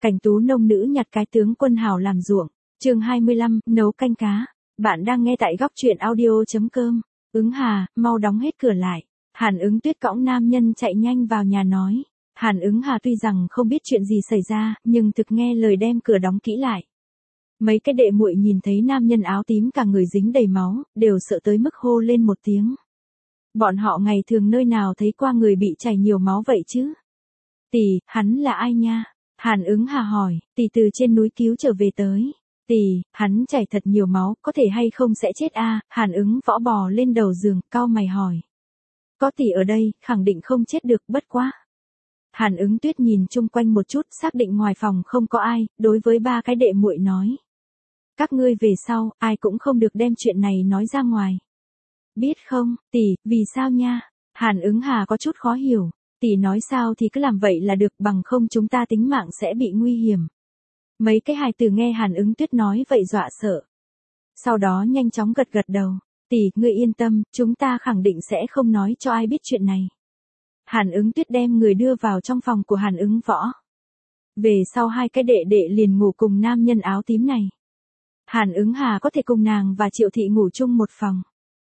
Cảnh tú nông nữ nhặt cái tướng quân hào làm ruộng. Chương 25, nấu canh cá. Bạn đang nghe tại góc truyện audio.com. Ứng Hà, mau đóng hết cửa lại. Hàn Ứng Tuyết cõng nam nhân chạy nhanh vào nhà nói. Hàn Ứng Hà tuy rằng không biết chuyện gì xảy ra, nhưng thực nghe lời đem cửa đóng kỹ lại. Mấy cái đệ muội nhìn thấy nam nhân áo tím cả người dính đầy máu, đều sợ tới mức hô lên một tiếng. Bọn họ ngày thường nơi nào thấy qua người bị chảy nhiều máu vậy chứ? Tỷ, hắn là ai nha? Hàn Ứng Hà hỏi, tỷ từ trên núi cứu trở về tới. Tỷ, hắn chảy thật nhiều máu, có thể hay không sẽ chết a? Hàn Ứng Võ bò lên đầu giường, cau mày hỏi. Có tỷ ở đây, khẳng định không chết được, bất quá. Hàn Ứng Tuyết nhìn chung quanh một chút, xác định ngoài phòng không có ai, đối với ba cái đệ muội nói. Các ngươi về sau, ai cũng không được đem chuyện này nói ra ngoài. Biết không, tỷ, vì sao nha? Hàn Ứng Hà có chút khó hiểu. Tỷ nói sao thì cứ làm vậy là được, bằng không chúng ta tính mạng sẽ bị nguy hiểm. Mấy cái hài tử nghe Hàn Ứng Tuyết nói vậy dọa sợ. Sau đó nhanh chóng gật gật đầu. Tỷ, ngươi yên tâm, chúng ta khẳng định sẽ không nói cho ai biết chuyện này. Hàn Ứng Tuyết đem người đưa vào trong phòng của Hàn Ứng Võ. Về sau hai cái đệ đệ liền ngủ cùng nam nhân áo tím này. Hàn Ứng Hà có thể cùng nàng và Triệu Thị ngủ chung một phòng.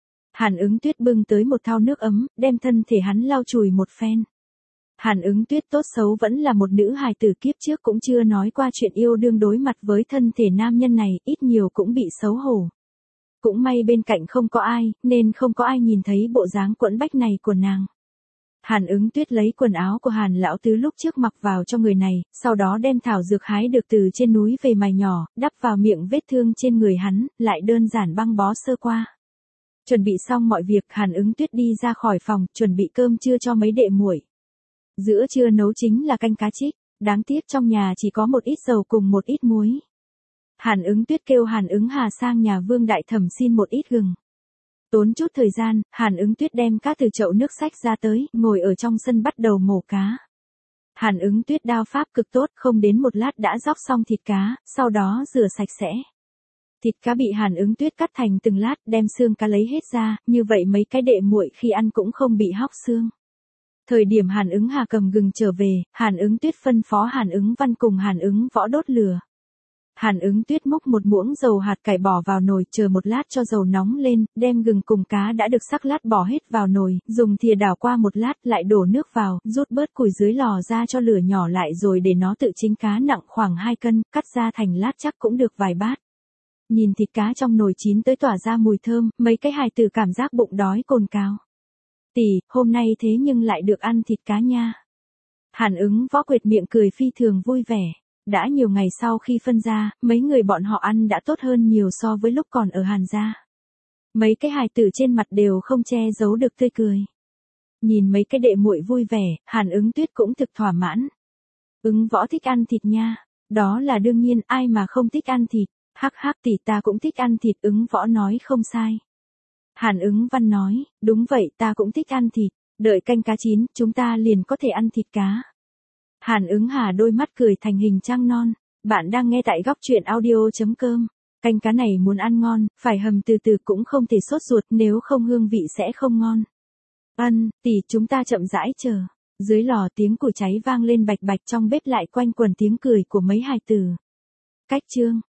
Hàn Ứng Tuyết bưng tới một thau nước ấm, đem thân thể hắn lau chùi một phen. Hàn Ứng Tuyết tốt xấu vẫn là một nữ hài tử, kiếp trước cũng chưa nói qua chuyện yêu đương, đối mặt với thân thể nam nhân này, ít nhiều cũng bị xấu hổ. Cũng may bên cạnh không có ai, nên không có ai nhìn thấy bộ dáng quẫn bách này của nàng. Hàn Ứng Tuyết lấy quần áo của Hàn lão tứ lúc trước mặc vào cho người này, sau đó đem thảo dược hái được từ trên núi về mài nhỏ, đắp vào miệng vết thương trên người hắn, lại đơn giản băng bó sơ qua. Chuẩn bị xong mọi việc, Hàn Ứng Tuyết đi ra khỏi phòng, chuẩn bị cơm trưa cho mấy đệ muội. Giữa trưa nấu chính là canh cá trích, đáng tiếc trong nhà chỉ có một ít dầu cùng một ít muối. Hàn Ứng Tuyết kêu Hàn Ứng Hà sang nhà Vương Đại Thẩm xin một ít gừng. Tốn chút thời gian, Hàn Ứng Tuyết đem cá từ chậu nước xách ra tới, ngồi ở trong sân bắt đầu mổ cá. Hàn Ứng Tuyết đao pháp cực tốt, không đến một lát đã róc xong thịt cá, sau đó rửa sạch sẽ. Thịt cá bị Hàn Ứng Tuyết cắt thành từng lát, đem xương cá lấy hết ra, như vậy mấy cái đệ muội khi ăn cũng không bị hóc xương. Thời điểm Hàn Ứng Hà cầm gừng trở về, Hàn Ứng Tuyết phân phó Hàn Ứng Văn cùng Hàn Ứng Võ đốt lửa. Hàn Ứng Tuyết múc một muỗng dầu hạt cải bỏ vào nồi, chờ một lát cho dầu nóng lên, đem gừng cùng cá đã được sắc lát bỏ hết vào nồi, dùng thìa đảo qua một lát, lại đổ nước vào, rút bớt củi dưới lò ra cho lửa nhỏ lại rồi để nó tự chín. Cá nặng khoảng 2 cân, cắt ra thành lát chắc cũng được vài bát. Nhìn thịt cá trong nồi chín tới tỏa ra mùi thơm, mấy cái hài tử cảm giác bụng đói cồn cào. Tỷ, hôm nay thế nhưng lại được ăn thịt cá nha. Hàn Ứng Võ quệt miệng cười phi thường vui vẻ. Đã nhiều ngày sau khi phân ra, mấy người bọn họ ăn đã tốt hơn nhiều so với lúc còn ở Hàn gia. Mấy cái hài tử trên mặt đều không che giấu được tươi cười. Nhìn mấy cái đệ muội vui vẻ, Hàn Ứng Tuyết cũng thực thỏa mãn. Ứng Võ thích ăn thịt nha. Đó là đương nhiên, ai mà không thích ăn thịt. Hắc hắc, tỷ ta cũng thích ăn thịt. Ứng Võ nói không sai. Hàn Ứng Văn nói, đúng vậy, ta cũng thích ăn thịt. Đợi canh cá chín, chúng ta liền có thể ăn thịt cá. Hàn Ứng Hà đôi mắt cười thành hình trăng non. Bạn đang nghe tại góc truyện audio.com. Canh cá này muốn ăn ngon, phải hầm từ từ, cũng không thể sốt ruột, nếu không hương vị sẽ không ngon. Tỷ, chúng ta chậm rãi chờ. Dưới lò tiếng củi cháy vang lên bạch bạch, trong bếp lại quanh quẩn tiếng cười của mấy hài tử. Cách chương.